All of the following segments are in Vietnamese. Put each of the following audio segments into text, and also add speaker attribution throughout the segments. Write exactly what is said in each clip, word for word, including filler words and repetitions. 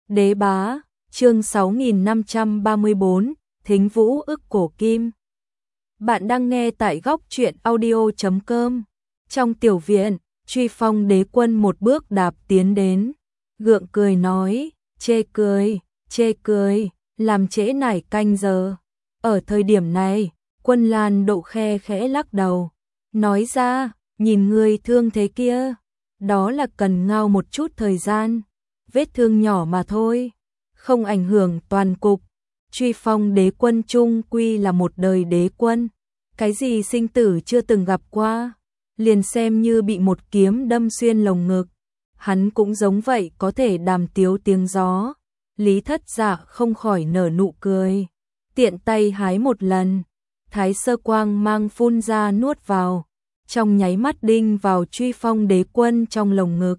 Speaker 1: Đế bá, chương sáu nghìn năm trăm ba mươi bốn, Thính Vũ ức cổ kim. Bạn đang nghe tại góc truyện audio chấm com. Trong tiểu viện, Truy Phong đế quân một bước đạp tiến đến, gượng cười nói, chê cười, chê cười, làm trễ nải canh giờ. Ở thời điểm này, Quân Lan Độ khe khẽ lắc đầu, nói ra, nhìn người thương thế kia, đó là cần ngao một chút thời gian, vết thương nhỏ mà thôi, không ảnh hưởng toàn cục. Truy Phong đế quân trung quy là một đời đế quân, cái gì sinh tử chưa từng gặp qua, liền xem như bị một kiếm đâm xuyên lồng ngực, hắn cũng giống vậy có thể đàm tiếu tiếng gió. Lý Thất Dạ không khỏi nở nụ cười, tiện tay hái một lần, thái sơ quang mang phun ra nuốt vào, trong nháy mắt đinh vào Truy Phong đế quân trong lồng ngực.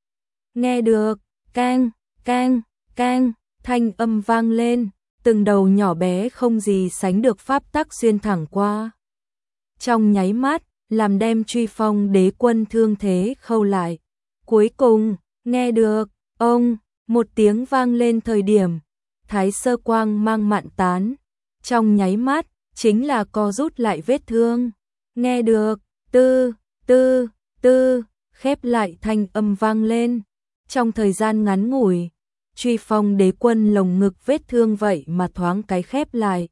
Speaker 1: Nghe được, keng, keng, keng, thanh âm vang lên, từng đầu nhỏ bé không gì sánh được pháp tắc xuyên thẳng qua. Trong nháy mắt, làm đem Truy Phong đế quân thương thế khâu lại. Cuối cùng, nghe được, ông, một tiếng vang lên thời điểm, thái sơ quang mang mạn tán. Trong nháy mắt, chính là co rút lại vết thương. Nghe được, tư, tư, tư, khép lại thanh âm vang lên. Trong thời gian ngắn ngủi, Truy Phong đế quân lồng ngực vết thương vậy mà thoáng cái khép lại.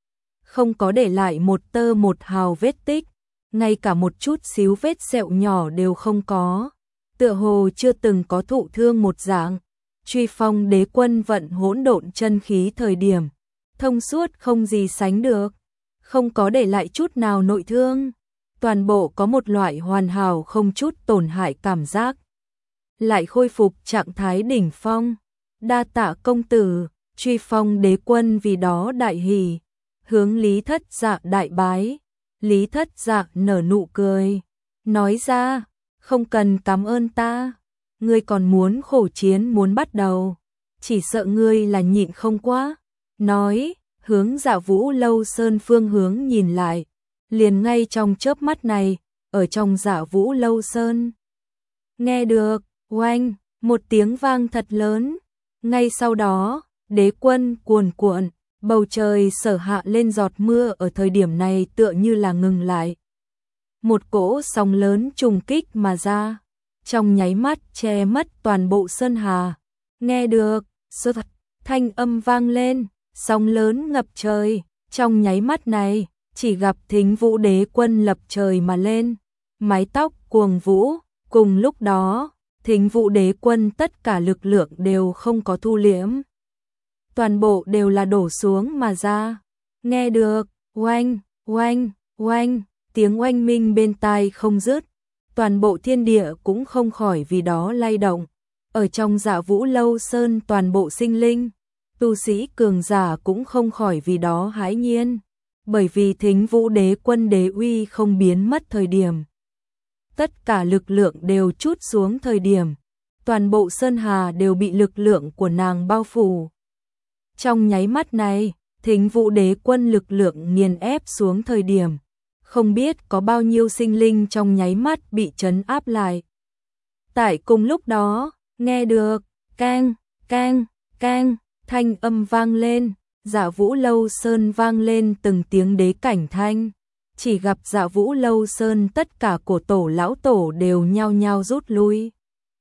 Speaker 1: Không có để lại một tơ một hào vết tích, ngay cả một chút xíu vết sẹo nhỏ đều không có. Tựa hồ chưa từng có thụ thương một dạng. Truy Phong đế quân vận hỗn độn chân khí thời điểm, thông suốt không gì sánh được, không có để lại chút nào nội thương, toàn bộ có một loại hoàn hảo không chút tổn hại cảm giác, lại khôi phục trạng thái đỉnh phong. Đa tạ công tử. Truy Phong đế quân vì đó đại hỉ, hướng Lý Thất Dạ đại bái. Lý Thất Dạ nở nụ cười, nói ra, không cần cảm ơn ta, ngươi còn muốn khổ chiến muốn bắt đầu, chỉ sợ ngươi là nhịn không quá. Nói, hướng Dạ Vũ Lâu Sơn phương hướng nhìn lại, liền ngay trong chớp mắt này, ở trong Dạ Vũ Lâu Sơn. Nghe được, oanh, một tiếng vang thật lớn, ngay sau đó, đế quân cuồn cuộn, bầu trời sở hạ lên giọt mưa ở thời điểm này tựa như là ngừng lại. Một cỗ sóng lớn trùng kích mà ra, trong nháy mắt che mất toàn bộ sơn hà. Nghe được, sơ thật, thanh âm vang lên, sóng lớn ngập trời, trong nháy mắt này, chỉ gặp Thính Vũ đế quân lập trời mà lên, mái tóc cuồng vũ, cùng lúc đó, Thính Vũ đế quân tất cả lực lượng đều không có thu liễm. Toàn bộ đều là đổ xuống mà ra. Nghe được, oanh, oanh, oanh, tiếng oanh minh bên tai không dứt. Toàn bộ thiên địa cũng không khỏi vì đó lay động. Ở trong Dạ Vũ Lâu Sơn toàn bộ sinh linh, tu sĩ cường giả cũng không khỏi vì đó hãi nhiên. Bởi vì Thính Vũ đế quân đế uy không biến mất thời điểm. Tất cả lực lượng đều trút xuống thời điểm. Toàn bộ sơn hà đều bị lực lượng của nàng bao phủ. Trong nháy mắt này, Thính Vũ đế quân lực lượng nghiền ép xuống thời điểm, không biết có bao nhiêu sinh linh trong nháy mắt bị trấn áp lại. Tại cùng lúc đó, nghe được, keng, keng, keng, thanh âm vang lên, Dạ Vũ Lâu Sơn vang lên từng tiếng đế cảnh thanh. Chỉ gặp Dạ Vũ Lâu Sơn tất cả cổ tổ lão tổ đều nhao nhao rút lui.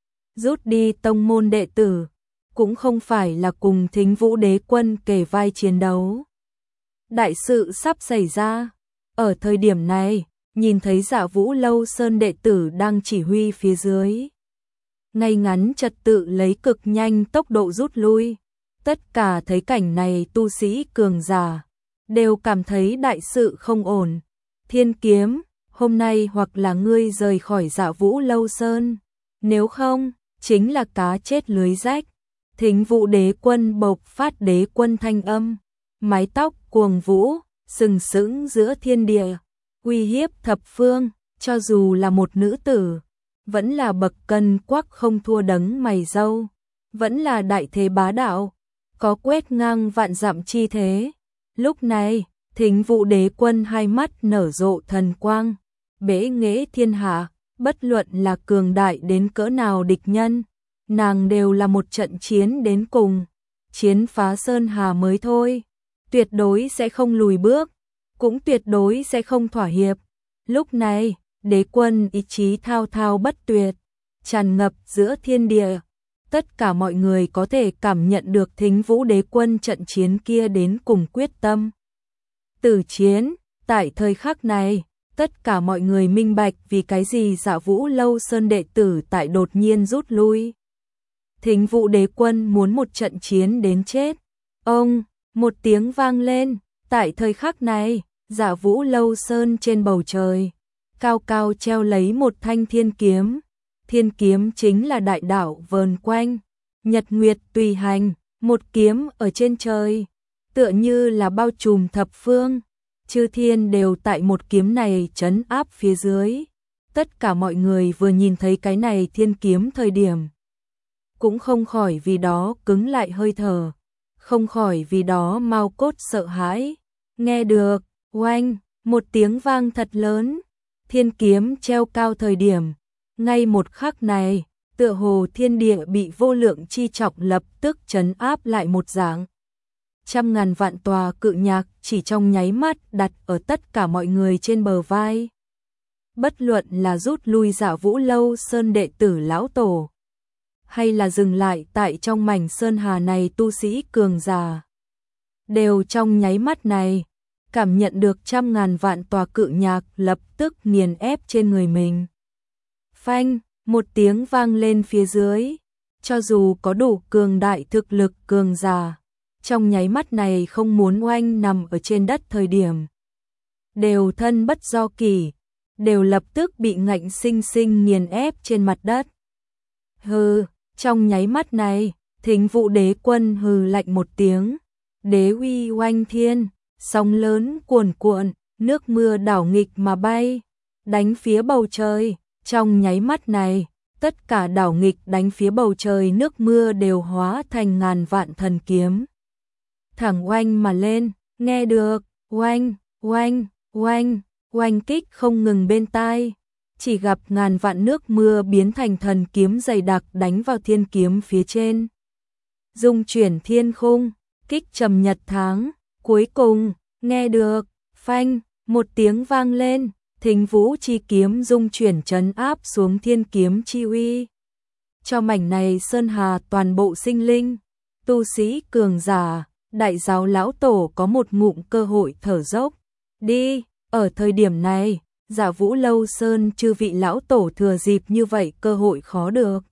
Speaker 1: Rút đi tông môn đệ tử, cũng không phải là cùng Thính Vũ đế quân kề vai chiến đấu. Đại sự sắp xảy ra. Ở thời điểm này, nhìn thấy Dạ Vũ Lâu Sơn đệ tử đang chỉ huy phía dưới. Ngay ngắn trật tự lấy cực nhanh tốc độ rút lui. Tất cả thấy cảnh này tu sĩ cường giả, đều cảm thấy đại sự không ổn. Thiên Kiếm, hôm nay hoặc là ngươi rời khỏi Dạ Vũ Lâu Sơn, nếu không, chính là cá chết lưới rách. Thính Vũ đế quân bộc phát đế quân thanh âm, mái tóc cuồng vũ, sừng sững giữa thiên địa, uy hiếp thập phương, cho dù là một nữ tử, vẫn là bậc cân quắc không thua đấng mày râu, vẫn là đại thế bá đạo, có quét ngang vạn dặm chi thế. Lúc này, Thính Vũ đế quân hai mắt nở rộ thần quang, bế nghệ thiên hạ, bất luận là cường đại đến cỡ nào địch nhân, nàng đều là một trận chiến đến cùng, chiến phá Sơn Hà mới thôi, tuyệt đối sẽ không lùi bước, cũng tuyệt đối sẽ không thỏa hiệp. Lúc này, đế quân ý chí thao thao bất tuyệt, tràn ngập giữa thiên địa. Tất cả mọi người có thể cảm nhận được Thính Vũ đế quân trận chiến kia đến cùng quyết tâm. Tử chiến, tại thời khắc này, tất cả mọi người minh bạch vì cái gì Dạ Vũ Lâu Sơn đệ tử tại đột nhiên rút lui. Thính Vũ đế quân muốn một trận chiến đến chết. Ông, một tiếng vang lên, tại thời khắc này, Dạ Vũ Lâu Sơn trên bầu trời, cao cao treo lấy một thanh thiên kiếm. Thiên kiếm chính là đại đạo vờn quanh, nhật nguyệt tùy hành, một kiếm ở trên trời, tựa như là bao trùm thập phương, chư thiên đều tại một kiếm này trấn áp phía dưới. Tất cả mọi người vừa nhìn thấy cái này thiên kiếm thời điểm, cũng không khỏi vì đó cứng lại hơi thở, không khỏi vì đó mau cốt sợ hãi. Nghe được, oanh, một tiếng vang thật lớn, thiên kiếm treo cao thời điểm, ngay một khắc này, tựa hồ thiên địa bị vô lượng chi trọng lập tức trấn áp lại một dạng. Trăm ngàn vạn tòa cự nhạc chỉ trong nháy mắt đặt ở tất cả mọi người trên bờ vai. Bất luận là rút lui Dạ Vũ Lâu Sơn đệ tử lão tổ, hay là dừng lại tại trong mảnh sơn hà này tu sĩ cường giả, đều trong nháy mắt này, cảm nhận được trăm ngàn vạn tòa cự nhạc lập tức nghiền ép trên người mình. Phanh, một tiếng vang lên phía dưới, cho dù có đủ cường đại thực lực cường giả, trong nháy mắt này không muốn oanh nằm ở trên đất thời điểm, đều thân bất do kỷ, đều lập tức bị ngạnh sinh sinh nghiền ép trên mặt đất. Hừ, trong nháy mắt này, Thính Vũ đế quân hừ lạnh một tiếng, đế uy oanh thiên, sóng lớn cuồn cuộn, nước mưa đảo nghịch mà bay, đánh phía bầu trời. Trong nháy mắt này, tất cả đảo nghịch đánh phía bầu trời nước mưa đều hóa thành ngàn vạn thần kiếm. Thẳng oanh mà lên, nghe được, oanh, oanh, oanh, oanh kích không ngừng bên tai. Chỉ gặp ngàn vạn nước mưa biến thành thần kiếm dày đặc đánh vào thiên kiếm phía trên. Dung chuyển thiên khung, kích trầm nhật tháng, cuối cùng, nghe được, phanh, một tiếng vang lên. Thính Vũ chi kiếm dung chuyển trấn áp xuống thiên kiếm chi uy. Cho mảnh này sơn hà toàn bộ sinh linh, tu sĩ cường giả, đại giáo lão tổ có một ngụm cơ hội thở dốc. Đi, ở thời điểm này, Dạ Vũ Lâu Sơn chư vị lão tổ thừa dịp như vậy cơ hội khó được.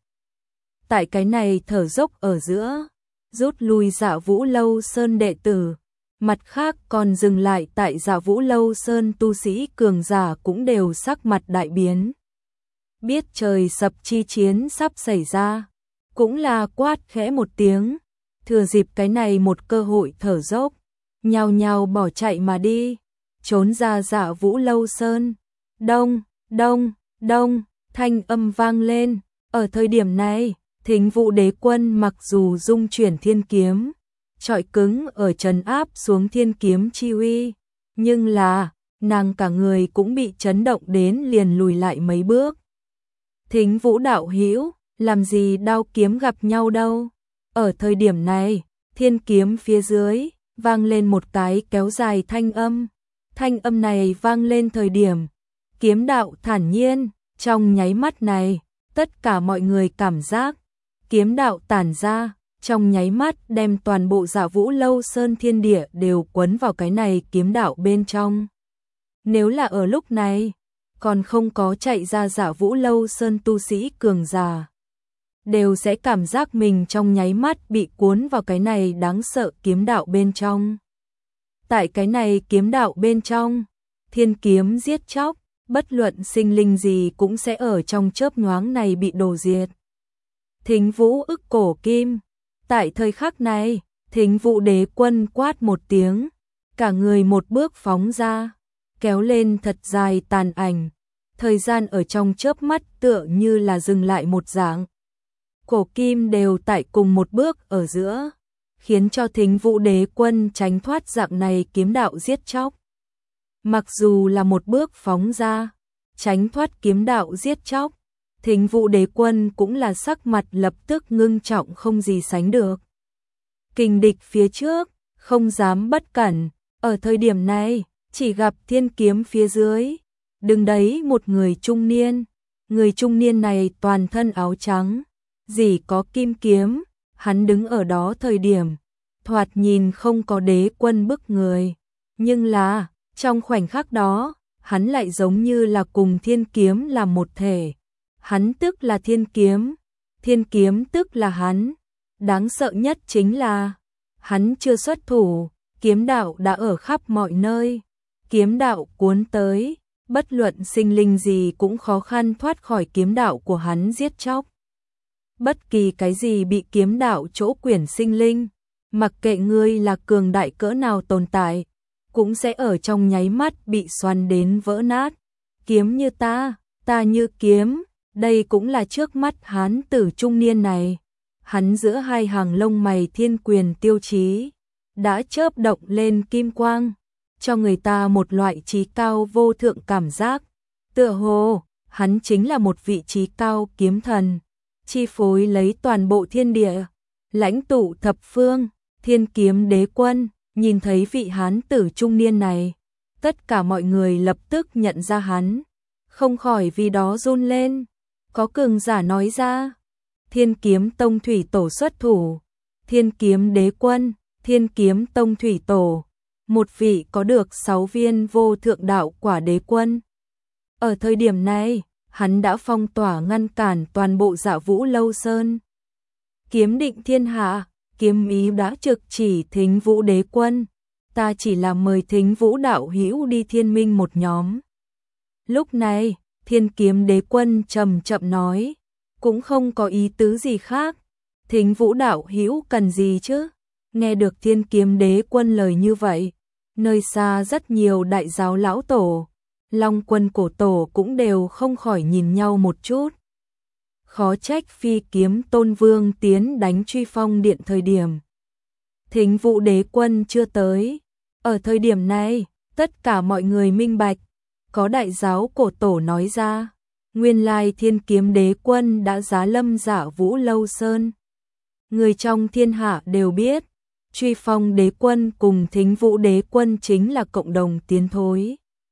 Speaker 1: Tại cái này thở dốc ở giữa, rút lui Dạ Vũ Lâu Sơn đệ tử. Mặt khác còn dừng lại tại Dạ Vũ Lâu Sơn tu sĩ cường giả cũng đều sắc mặt đại biến. Biết trời sập chi chiến sắp xảy ra, cũng là quát khẽ một tiếng, thừa dịp cái này một cơ hội thở dốc, nhao nhao bỏ chạy mà đi, trốn ra Dạ Vũ Lâu Sơn. Đông, đông, đông, thanh âm vang lên, ở thời điểm này, Thính Vũ đế quân mặc dù dung chuyển thiên kiếm, trọi cứng ở trấn áp xuống thiên kiếm chi uy, nhưng là, nàng cả người cũng bị chấn động đến liền lùi lại mấy bước. Thính Vũ đạo hữu, làm gì đao kiếm gặp nhau đâu? Ở thời điểm này, thiên kiếm phía dưới, vang lên một cái kéo dài thanh âm. Thanh âm này vang lên thời điểm, kiếm đạo thản nhiên, trong nháy mắt này, tất cả mọi người cảm giác, kiếm đạo tản ra. Trong nháy mắt đem toàn bộ Dạ Vũ Lâu Sơn thiên địa đều quấn vào cái này kiếm đạo bên trong. Nếu là ở lúc này, còn không có chạy ra Dạ Vũ Lâu Sơn tu sĩ cường giả, đều sẽ cảm giác mình trong nháy mắt bị cuốn vào cái này đáng sợ kiếm đạo bên trong. Tại cái này kiếm đạo bên trong, thiên kiếm giết chóc, bất luận sinh linh gì cũng sẽ ở trong chớp nhoáng này bị đổ diệt. Thính Vũ ức cổ kim. Tại thời khắc này, Thính Vũ đế quân quát một tiếng, cả người một bước phóng ra, kéo lên thật dài tàn ảnh, thời gian ở trong chớp mắt tựa như là dừng lại một dạng. Cổ kim đều tại cùng một bước ở giữa, khiến cho Thính Vũ đế quân tránh thoát dạng này kiếm đạo giết chóc. Mặc dù là một bước phóng ra, tránh thoát kiếm đạo giết chóc, Thính Vũ Đế Quân cũng là sắc mặt lập tức ngưng trọng không gì sánh được. Kình địch phía trước, không dám bất cẩn, ở thời điểm này, chỉ gặp thiên kiếm phía dưới, đứng đấy một người trung niên, người trung niên này toàn thân áo trắng, chỉ có kim kiếm, hắn đứng ở đó thời điểm, thoạt nhìn không có đế quân bức người, nhưng là, trong khoảnh khắc đó, hắn lại giống như là cùng thiên kiếm là một thể. Hắn tức là thiên kiếm, thiên kiếm tức là hắn. Đáng sợ nhất chính là, hắn chưa xuất thủ, kiếm đạo đã ở khắp mọi nơi. Kiếm đạo cuốn tới, bất luận sinh linh gì cũng khó khăn thoát khỏi kiếm đạo của hắn giết chóc. Bất kỳ cái gì bị kiếm đạo chỗ quyển sinh linh, mặc kệ ngươi là cường đại cỡ nào tồn tại, cũng sẽ ở trong nháy mắt bị xoắn đến vỡ nát. Kiếm như ta, ta như kiếm, đây cũng là trước mắt hán tử trung niên này. Hắn giữa hai hàng lông mày thiên quyền tiêu chí, đã chớp động lên kim quang, cho người ta một loại trí cao vô thượng cảm giác. Tựa hồ, hắn chính là một vị trí cao kiếm thần, chi phối lấy toàn bộ thiên địa, lãnh tụ thập phương. Thiên Kiếm Đế Quân, nhìn thấy vị hán tử trung niên này, tất cả mọi người lập tức nhận ra hắn, không khỏi vì đó run lên. Có cường giả nói ra, Thiên Kiếm Tông Thủy Tổ xuất thủ, Thiên Kiếm Đế Quân, Thiên Kiếm Tông Thủy Tổ, một vị có được sáu viên vô thượng đạo quả đế quân. Ở thời điểm này, hắn đã phong tỏa ngăn cản toàn bộ Dạ Vũ Lâu Sơn. Kiếm định thiên hạ, kiếm ý đã trực chỉ Thính Vũ Đế Quân, ta chỉ là mời Thính Vũ đạo hữu đi thiên minh một nhóm. Lúc này, Thiên Kiếm Đế Quân trầm chậm nói, cũng không có ý tứ gì khác. Thính Vũ đạo hữu cần gì chứ? Nghe được Thiên Kiếm Đế Quân lời như vậy, nơi xa rất nhiều đại giáo lão tổ, Long Quân cổ tổ cũng đều không khỏi nhìn nhau một chút. Khó trách Phi Kiếm Tôn Vương tiến đánh Truy Phong Điện thời điểm Thính Vũ Đế Quân chưa tới. Ở thời điểm này, tất cả mọi người minh bạch, có đại giáo cổ tổ nói ra, nguyên lai Thiên Kiếm Đế Quân đã giá lâm Dạ Vũ Lâu Sơn. Người trong thiên hạ đều biết, Truy Phong Đế Quân cùng Thính Vũ Đế Quân chính là cộng đồng tiến thối,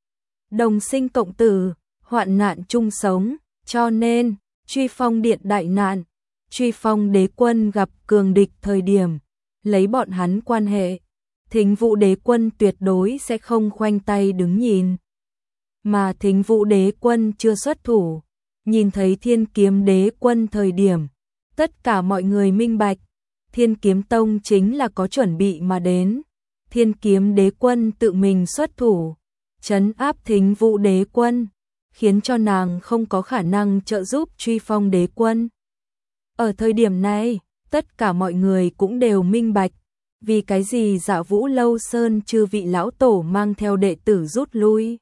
Speaker 1: đồng sinh cộng tử, hoạn nạn chung sống, cho nên Truy Phong Điện đại nạn, Truy Phong Đế Quân gặp cường địch thời điểm, lấy bọn hắn quan hệ, Thính Vũ Đế Quân tuyệt đối sẽ không khoanh tay đứng nhìn. Mà Thính Vũ Đế Quân chưa xuất thủ, nhìn thấy Thiên Kiếm Đế Quân thời điểm, tất cả mọi người minh bạch, Thiên Kiếm Tông chính là có chuẩn bị mà đến. Thiên Kiếm Đế Quân tự mình xuất thủ, trấn áp Thính Vũ Đế Quân, khiến cho nàng không có khả năng trợ giúp Truy Phong Đế Quân. Ở thời điểm này, tất cả mọi người cũng đều minh bạch, vì cái gì Dạ Vũ Lâu Sơn chư vị lão tổ mang theo đệ tử rút lui.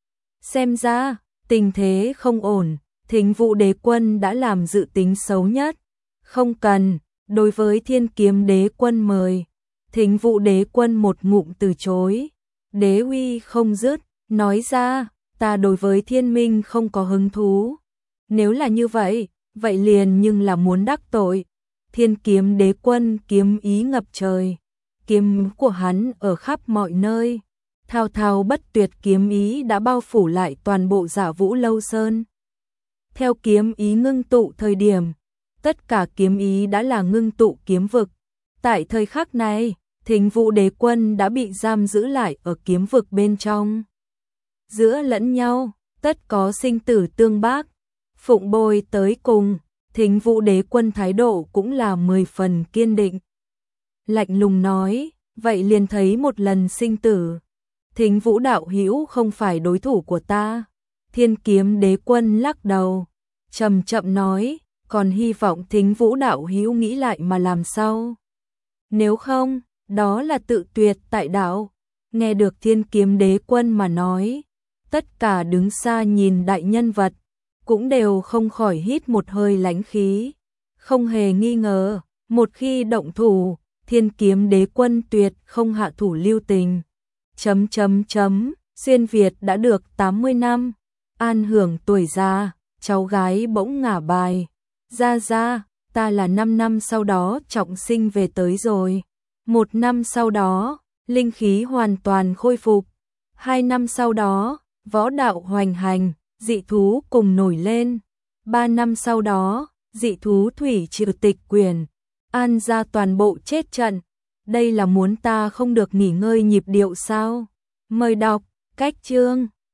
Speaker 1: Xem ra, tình thế không ổn, Thính Vũ Đế Quân đã làm dự tính xấu nhất. Không cần, đối với Thiên Kiếm Đế Quân mời, Thính Vũ Đế Quân một ngụm từ chối. Đế uy không dứt, nói ra, ta đối với thiên minh không có hứng thú. Nếu là như vậy, vậy liền nhưng là muốn đắc tội. Thiên Kiếm Đế Quân kiếm ý ngập trời, kiếm của hắn ở khắp mọi nơi, thao thao bất tuyệt kiếm ý đã bao phủ lại toàn bộ Dạ Vũ Lâu Sơn. Theo kiếm ý ngưng tụ thời điểm, tất cả kiếm ý đã là ngưng tụ kiếm vực. Tại thời khắc này, Thính Vũ Đế Quân đã bị giam giữ lại ở kiếm vực bên trong. Giữa lẫn nhau, tất có sinh tử tương bác, phụng bồi tới cùng, Thính Vũ Đế Quân thái độ cũng là mười phần kiên định. Lạnh lùng nói, vậy liền thấy một lần sinh tử. Thính Vũ đạo hữu không phải đối thủ của ta. Thiên Kiếm Đế Quân lắc đầu, chậm chậm nói, còn hy vọng Thính Vũ đạo hữu nghĩ lại mà làm sao. Nếu không, đó là tự tuyệt tại đạo. Nghe được Thiên Kiếm Đế Quân mà nói, tất cả đứng xa nhìn đại nhân vật, cũng đều không khỏi hít một hơi lãnh khí. Không hề nghi ngờ, một khi động thủ, Thiên Kiếm Đế Quân tuyệt không hạ thủ lưu tình. Chấm chấm chấm, xuyên Việt đã được tám mươi năm, an hưởng tuổi già, cháu gái bỗng ngả bài. Ra ra, ta là năm năm sau đó trọng sinh về tới rồi. Một năm sau đó, linh khí hoàn toàn khôi phục. Hai năm sau đó, võ đạo hoành hành, dị thú cùng nổi lên. Ba năm sau đó, dị thú thủy triều tịch quyển, An ra toàn bộ chết trận. Đây là muốn ta không được nghỉ ngơi nhịp điệu sao? Mời đọc, cách chương.